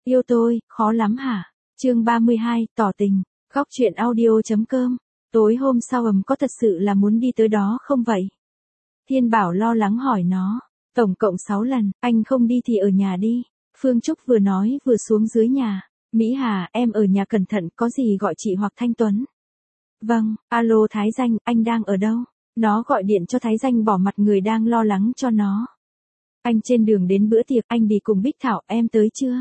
Yêu tôi, khó lắm hả? Chương 32, tỏ tình. Góc truyện audio.com. Tối hôm sau có thật sự là muốn đi tới đó không vậy? Thiên Bảo lo lắng hỏi nó. Tổng cộng 6 lần, anh không đi thì ở nhà đi. Phương Trúc vừa nói vừa xuống dưới nhà. Mỹ Hà, em ở nhà cẩn thận, có gì gọi chị hoặc Thanh Tuấn. Vâng, alo Thái Danh, anh đang ở đâu? Nó gọi điện cho Thái Danh bỏ mặt người đang lo lắng cho nó. Anh trên đường đến bữa tiệc, anh đi cùng Bích Thảo, em tới chưa?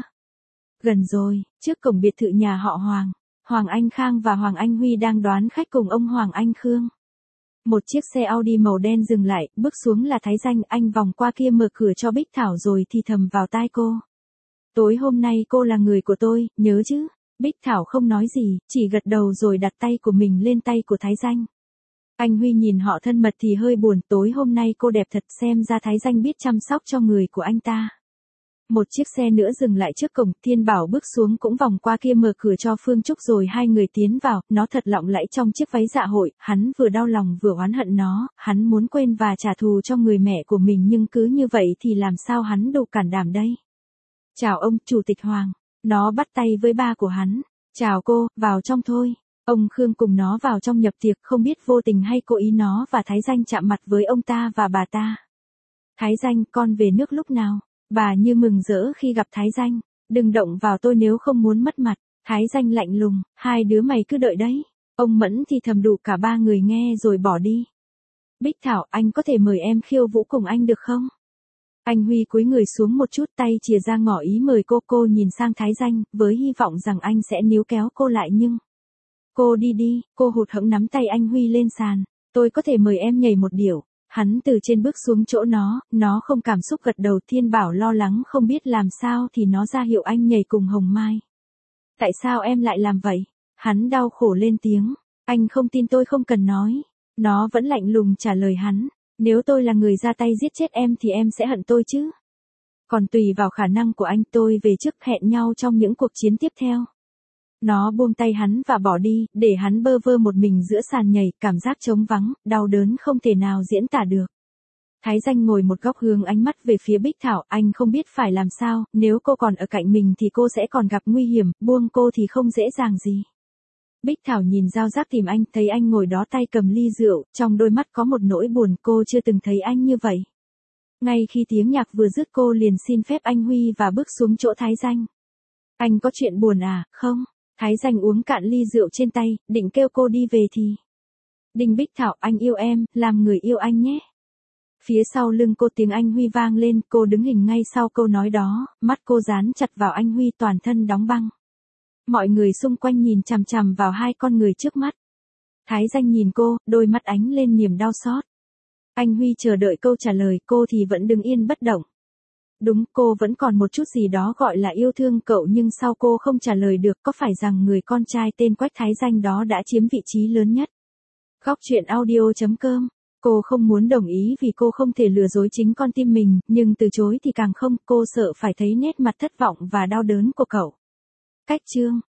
Gần rồi, trước cổng biệt thự nhà họ Hoàng. Hoàng Anh Khang và Hoàng Anh Huy đang đoán khách cùng ông Hoàng Anh Khương. Một chiếc xe Audi màu đen dừng lại, bước xuống là Thái Danh, anh vòng qua kia mở cửa cho Bích Thảo rồi thì thầm vào tai cô. Tối hôm nay cô là người của tôi, nhớ chứ? Bích Thảo không nói gì, chỉ gật đầu rồi đặt tay của mình lên tay của Thái Danh. Anh Huy nhìn họ thân mật thì hơi buồn, tối hôm nay cô đẹp thật, xem ra Thái Danh biết chăm sóc cho người của anh ta. Một chiếc xe nữa dừng lại trước cổng, Thiên Bảo bước xuống cũng vòng qua kia mở cửa cho Phương Trúc rồi hai người tiến vào, nó thật lộng lẫy trong chiếc váy dạ hội, hắn vừa đau lòng vừa oán hận nó, hắn muốn quên và trả thù cho người mẹ của mình nhưng cứ như vậy thì làm sao hắn đủ can đảm đây. Chào ông, Chủ tịch Hoàng. Nó bắt tay với ba của hắn. Chào cô, vào trong thôi. Ông Khương cùng nó vào trong nhập tiệc, không biết vô tình hay cố ý nó và Thái Danh chạm mặt với ông ta và bà ta. Thái Danh, con về nước lúc nào? Bà như mừng rỡ khi gặp Thái Danh. Đừng động vào tôi nếu không muốn mất mặt. Thái Danh lạnh lùng, hai đứa mày cứ đợi đấy. Ông Mẫn thì thầm đủ cả ba người nghe rồi bỏ đi. Bích Thảo, anh có thể mời em khiêu vũ cùng anh được không? Anh Huy cúi người xuống một chút, tay chìa ra ngỏ ý mời cô nhìn sang Thái Danh, với hy vọng rằng anh sẽ níu kéo cô lại nhưng... Cô đi đi, cô hụt hẫng nắm tay anh Huy lên sàn. Tôi có thể mời em nhảy một điệu. Hắn từ trên bước xuống chỗ nó không cảm xúc gật đầu. Thiên Bảo lo lắng không biết làm sao thì nó ra hiệu anh nhảy cùng Hồng Mai. Tại sao em lại làm vậy? Hắn đau khổ lên tiếng. Anh không tin tôi không cần nói. Nó vẫn lạnh lùng trả lời hắn. Nếu tôi là người ra tay giết chết em thì em sẽ hận tôi chứ. Còn tùy vào khả năng của anh, tôi về trước, hẹn nhau trong những cuộc chiến tiếp theo. Nó buông tay hắn và bỏ đi, để hắn bơ vơ một mình giữa sàn nhảy, cảm giác trống vắng, đau đớn không thể nào diễn tả được. Thái Danh ngồi một góc hướng ánh mắt về phía Bích Thảo, anh không biết phải làm sao, nếu cô còn ở cạnh mình thì cô sẽ còn gặp nguy hiểm, buông cô thì không dễ dàng gì. Bích Thảo nhìn dao giác tìm anh, thấy anh ngồi đó tay cầm ly rượu, trong đôi mắt có một nỗi buồn, cô chưa từng thấy anh như vậy. Ngay khi tiếng nhạc vừa dứt cô liền xin phép anh Huy và bước xuống chỗ Thái Danh. Anh có chuyện buồn à, không? Thái Danh uống cạn ly rượu trên tay, định kêu cô đi về thì... Đinh Bích Thảo, anh yêu em, làm người yêu anh nhé. Phía sau lưng cô tiếng anh Huy vang lên, cô đứng hình ngay sau câu nói đó, mắt cô dán chặt vào anh Huy, toàn thân đóng băng. Mọi người xung quanh nhìn chằm chằm vào hai con người trước mắt. Thái Danh nhìn cô, đôi mắt ánh lên niềm đau xót. Anh Huy chờ đợi câu trả lời, cô thì vẫn đứng yên bất động. Đúng, cô vẫn còn một chút gì đó gọi là yêu thương cậu nhưng sao cô không trả lời được, có phải rằng người con trai tên Quách Thái Danh đó đã chiếm vị trí lớn nhất? Góc truyện audio.com. Cô không muốn đồng ý vì cô không thể lừa dối chính con tim mình, nhưng từ chối thì càng không, cô sợ phải thấy nét mặt thất vọng và đau đớn của cậu. Cách chương